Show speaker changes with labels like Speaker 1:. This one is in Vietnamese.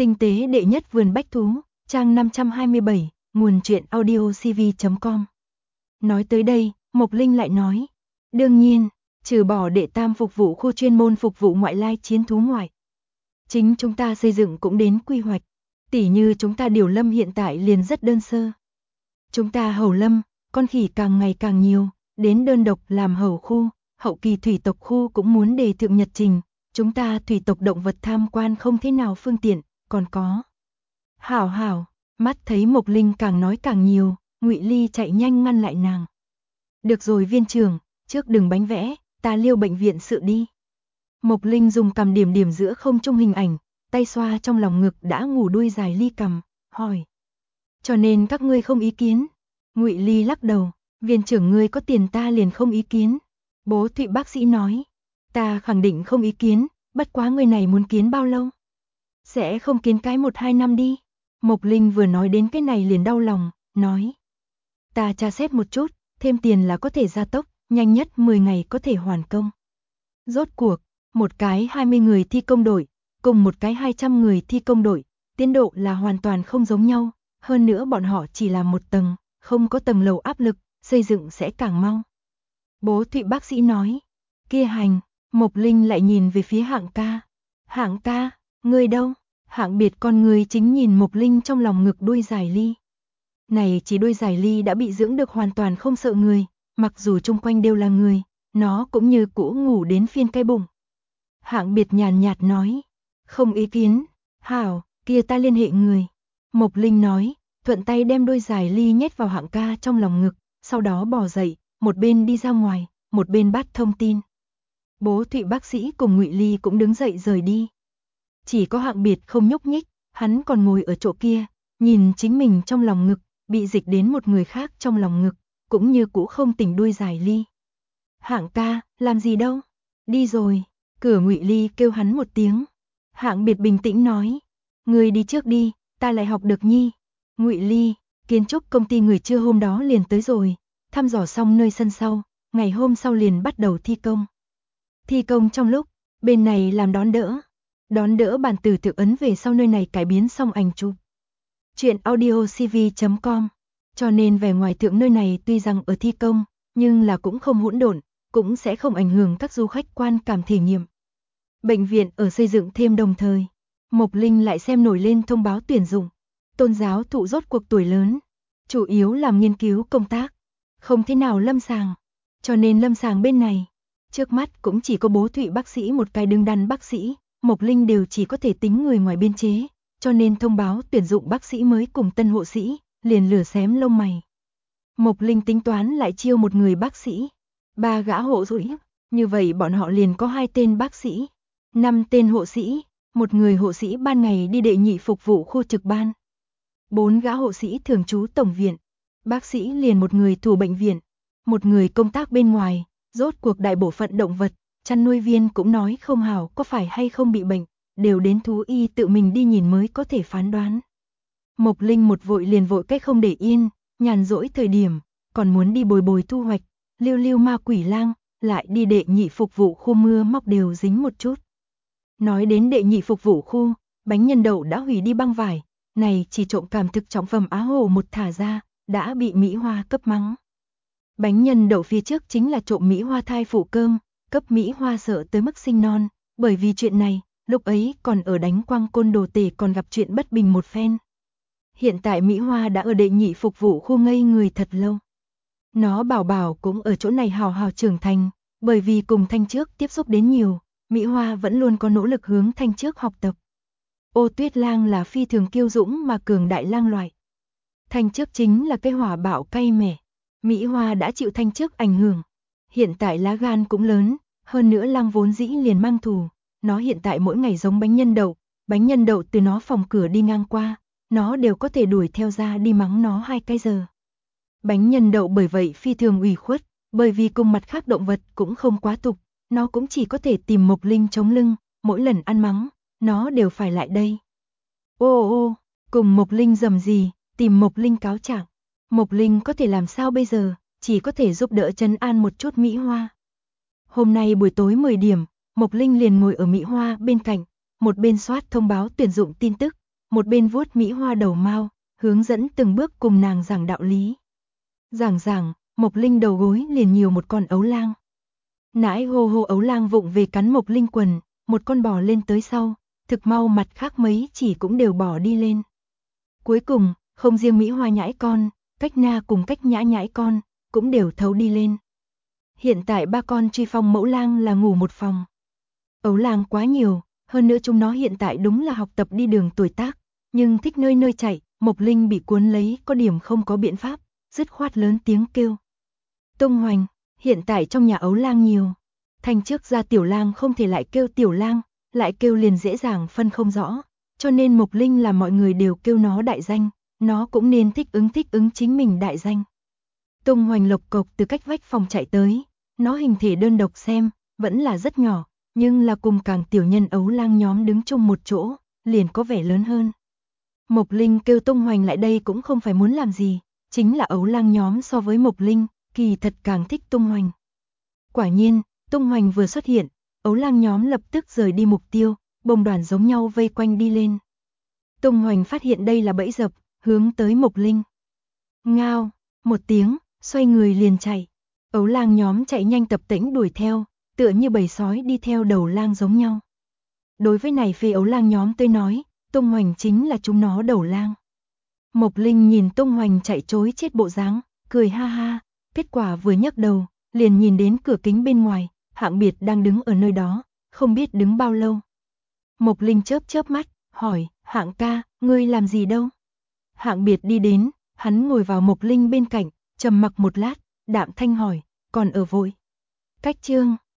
Speaker 1: Tinh tế đệ nhất vườn bách thú, trang 527, nguồn truyện audiocv.com. Nói tới đây, Mộc Linh lại nói, đương nhiên, trừ bỏ đệ tam phục vụ khu chuyên môn phục vụ ngoại lai chiến thú ngoại, chính chúng ta xây dựng cũng đến quy hoạch, tỉ như chúng ta điều lâm hiện tại liền rất đơn sơ. Chúng ta hầu lâm, con khỉ càng ngày càng nhiều, đến đơn độc làm hầu khu, hậu kỳ thủy tộc khu cũng muốn đề thượng nhật trình, chúng ta thủy tộc động vật tham quan không thế nào phương tiện, còn có. Hảo, mắt thấy Mộc Linh càng nói càng nhiều, Ngụy Ly chạy nhanh ngăn lại nàng. Được rồi viên trưởng, trước đừng bánh vẽ, ta liêu bệnh viện sự đi. Mộc Linh dùng cằm điểm điểm giữa không trung hình ảnh, tay xoa trong lòng ngực đã ngủ đuôi dài Ly cằm, hỏi. Cho nên các ngươi không ý kiến. Ngụy Ly lắc đầu, viên trưởng ngươi có tiền ta liền không ý kiến. Bố Thụy bác sĩ nói, ta khẳng định không ý kiến, bất quá người này muốn kiến bao lâu? Sẽ không kiến cái 1-2 năm đi. Mộc Linh vừa nói đến cái này liền đau lòng, nói. Ta tra xét một chút, thêm tiền là có thể gia tốc, nhanh nhất 10 ngày có thể hoàn công. Rốt cuộc, một cái 20 người thi công đội, cùng một cái 200 người thi công đội, tiến độ là hoàn toàn không giống nhau, hơn nữa bọn họ chỉ là một tầng, không có tầng lầu áp lực, xây dựng sẽ càng mau. Bố Thụy bác sĩ nói, kia hành, Mộc Linh lại nhìn về phía Hạng ca. Hạng ca, ngươi đâu? Hạng biệt con người chính nhìn Mộc Linh trong lòng ngực đuôi dài Ly. Này chỉ đuôi dài Ly đã bị dưỡng được hoàn toàn không sợ người, mặc dù chung quanh đều là người, nó cũng như cũ ngủ đến phiên cái bụng. Hạng biệt nhàn nhạt nói, không ý kiến, hảo, kia ta liên hệ người. Mộc Linh nói, thuận tay đem đuôi dài Ly nhét vào Hạng ca trong lòng ngực, sau đó bò dậy, một bên đi ra ngoài, một bên bắt thông tin. Bố Thụy bác sĩ cùng Ngụy Ly cũng đứng dậy rời đi. Chỉ có Hạng biệt không nhúc nhích, hắn còn ngồi ở chỗ kia, nhìn chính mình trong lòng ngực, bị dịch đến một người khác trong lòng ngực, cũng như cũ không tỉnh đuôi dài Ly. Hạng ca, làm gì đâu? Đi rồi, cửa Ngụy Ly kêu hắn một tiếng. Hạng biệt bình tĩnh nói, người đi trước đi, ta lại học được nhi. Ngụy Ly, kiến trúc công ty người trưa hôm đó liền tới rồi, thăm dò xong nơi sân sau, ngày hôm sau liền bắt đầu thi công. Thi công trong lúc, bên này làm đón đỡ bản từ thực ấn về sau nơi này cải biến xong ảnh chụp. Chuyện audiocv.com, cho nên vẻ ngoài thượng nơi này tuy rằng ở thi công, nhưng là cũng không hỗn độn, cũng sẽ không ảnh hưởng các du khách quan cảm thể nghiệm. Bệnh viện ở xây dựng thêm đồng thời, Mộc Linh lại xem nổi lên thông báo tuyển dụng. Tôn giáo thụ rốt cuộc tuổi lớn, chủ yếu làm nghiên cứu công tác, không thế nào lâm sàng, cho nên lâm sàng bên này, trước mắt cũng chỉ có Bố Thụy bác sĩ một cái đứng đắn bác sĩ, Mộc Linh đều chỉ có thể tính người ngoài biên chế, cho nên thông báo tuyển dụng bác sĩ mới cùng tân hộ sĩ, liền lửa xém lông mày. Mộc Linh tính toán lại chiêu một người bác sĩ, 3 gã hộ sĩ, như vậy bọn họ liền có 2 tên bác sĩ, 5 tên hộ sĩ, một người hộ sĩ ban ngày đi đệ nhị phục vụ khu trực ban. 4 gã hộ sĩ thường trú tổng viện, bác sĩ liền một người thủ bệnh viện, một người công tác bên ngoài, rốt cuộc đại bộ phận động vật, chăn nuôi viên cũng nói không hảo có phải hay không bị bệnh, đều đến thú y tự mình đi nhìn mới có thể phán đoán. Mộc Linh một vội liền vội cách không để yên, nhàn rỗi thời điểm, còn muốn đi bồi thu hoạch, lưu ma quỷ lang, lại đi đệ nhị phục vụ khu mưa móc đều dính một chút. Nói đến đệ nhị phục vụ khu, bánh nhân đậu đã hủy đi băng vải, này chỉ trộm cảm thực trọng phẩm Á Hồ một thả ra, đã bị Mỹ Hoa cấp mắng. Bánh nhân đậu phía trước chính là trộm Mỹ Hoa thai phụ cơm, cấp Mỹ Hoa sợ tới mức sinh non, bởi vì chuyện này, lúc ấy còn ở đánh quang côn đồ tể còn gặp chuyện bất bình một phen. Hiện tại Mỹ Hoa đã ở đệ nhị phục vụ khu ngây người thật lâu. Nó bảo cũng ở chỗ này hào hào trưởng thành, bởi vì cùng Thanh Trước tiếp xúc đến nhiều, Mỹ Hoa vẫn luôn có nỗ lực hướng Thanh Trước học tập. Ô Tuyết lang là phi thường kiêu dũng mà cường đại lang loại. Thanh Trước chính là cái hỏa bạo cay mẻ. Mỹ Hoa đã chịu Thanh Trước ảnh hưởng. Hiện tại lá gan cũng lớn, hơn nữa lang vốn dĩ liền mang thù. Nó hiện tại mỗi ngày giống bánh nhân đậu từ nó phòng cửa đi ngang qua, nó đều có thể đuổi theo ra đi mắng nó 2 cái giờ. Bánh nhân đậu bởi vậy phi thường ủy khuất, bởi vì cùng mặt khác động vật cũng không quá tục, nó cũng chỉ có thể tìm Mộc Linh chống lưng, mỗi lần ăn mắng, nó đều phải lại đây. Ô, cùng Mộc Linh rầm rì, tìm Mộc Linh cáo trạng. Mộc Linh có thể làm sao bây giờ, chỉ có thể giúp đỡ trấn an một chút Mỹ Hoa. Hôm nay buổi tối 10 điểm, Mộc Linh liền ngồi ở Mỹ Hoa bên cạnh, một bên soát thông báo tuyển dụng tin tức, một bên vuốt mỹ hoa đầu mao, hướng dẫn từng bước cùng nàng giảng đạo lý. Giảng, Mộc Linh đầu gối liền nhiều một con ấu lang. Nãi hô hô ấu lang vụng về cắn Mộc Linh quần, một con bò lên tới sau, thực mau mặt khác mấy chỉ cũng đều bỏ đi lên. Cuối cùng, không riêng mỹ hoa nhãi con, cách na cùng cách nhã nhãi con, cũng đều thấu đi lên. Hiện tại 3 con truy phong mẫu lang là ngủ một phòng. Ấu lang quá nhiều, hơn nữa chúng nó hiện tại đúng là học tập đi đường tuổi tác, nhưng thích nơi nơi chạy, Mộc Linh bị cuốn lấy có điểm không có biện pháp, dứt khoát lớn tiếng kêu. Tung Hoành, hiện tại trong nhà ấu lang nhiều, thành trước ra tiểu lang không thể lại kêu tiểu lang, lại kêu liền dễ dàng phân không rõ, cho nên Mộc Linh là mọi người đều kêu nó đại danh, nó cũng nên thích ứng chính mình đại danh. Tung Hoành lộc cộc từ cách vách phòng chạy tới, nó hình thể đơn độc xem, vẫn là rất nhỏ, nhưng là cùng càng tiểu nhân ấu lang nhóm đứng chung một chỗ, liền có vẻ lớn hơn. Mộc Linh kêu Tung Hoành lại đây cũng không phải muốn làm gì, chính là ấu lang nhóm so với Mộc Linh, kỳ thật càng thích Tung Hoành. Quả nhiên, Tung Hoành vừa xuất hiện, ấu lang nhóm lập tức rời đi mục tiêu, bông đoàn giống nhau vây quanh đi lên. Tung Hoành phát hiện đây là bẫy dập, hướng tới Mộc Linh. Ngao, một tiếng, xoay người liền chạy. Ấu lang nhóm chạy nhanh tập tễnh đuổi theo, tựa như bầy sói đi theo đầu lang giống nhau. Đối với này phi ấu lang nhóm tới nói, Tung Hoành chính là chúng nó đầu lang. Mộc Linh nhìn Tung Hoành chạy trối chết bộ dáng, cười ha ha, kết quả vừa nhấc đầu, liền nhìn đến cửa kính bên ngoài, Hạng Biệt đang đứng ở nơi đó, không biết đứng bao lâu. Mộc Linh chớp chớp mắt, hỏi, Hạng ca, ngươi làm gì đâu? Hạng Biệt đi đến, hắn ngồi vào Mộc Linh bên cạnh, trầm mặc một lát, đạm thanh hỏi, còn ở vội. Cách chương